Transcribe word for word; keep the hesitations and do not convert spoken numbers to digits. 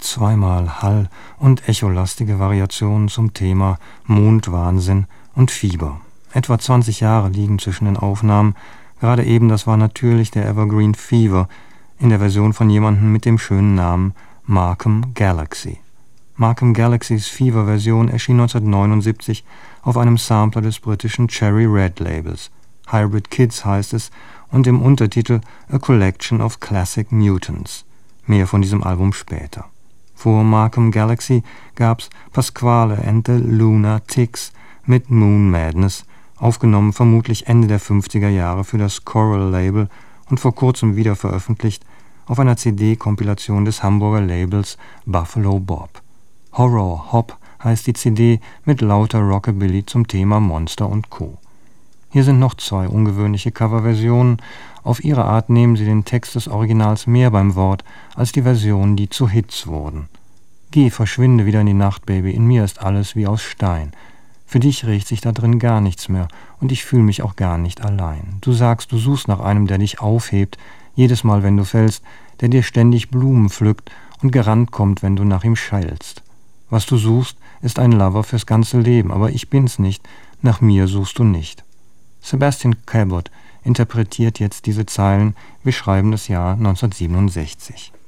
zweimal Hall- und echolastige Variationen zum Thema Mondwahnsinn und Fieber. Etwa zwanzig Jahre liegen zwischen den Aufnahmen. Gerade eben, das war natürlich der Evergreen Fever in der Version von jemandem mit dem schönen Namen Markham Galaxy. Markham Galaxys Fever-Version erschien neunzehnhundertneunundsiebzig auf einem Sampler des britischen Cherry Red Labels. Hybrid Kids heißt es und im Untertitel A Collection of Classic Mutants. Mehr von diesem Album später. Vor Markham Galaxy gab's Pasquale and the Lunatics mit Moon Madness, aufgenommen vermutlich Ende der fünfziger Jahre für das Coral-Label und vor kurzem wieder veröffentlicht auf einer C D-Kompilation des Hamburger Labels Buffalo Bob. Horror Hop heißt die C D mit lauter Rockabilly zum Thema Monster und Co. Hier sind noch zwei ungewöhnliche Coverversionen. Auf ihre Art nehmen sie den Text des Originals mehr beim Wort als die Versionen, die zu Hits wurden. Geh, verschwinde wieder in die Nacht, Baby, in mir ist alles wie aus Stein. Für dich regt sich da drin gar nichts mehr und ich fühle mich auch gar nicht allein. Du sagst, du suchst nach einem, der dich aufhebt, jedes Mal, wenn du fällst, der dir ständig Blumen pflückt und gerannt kommt, wenn du nach ihm scheilst. Was du suchst, ist ein Lover fürs ganze Leben, aber ich bin's nicht, nach mir suchst du nicht. Sebastian Cabot interpretiert jetzt diese Zeilen, wir schreiben das Jahr neunzehnhundertsiebenundsechzig.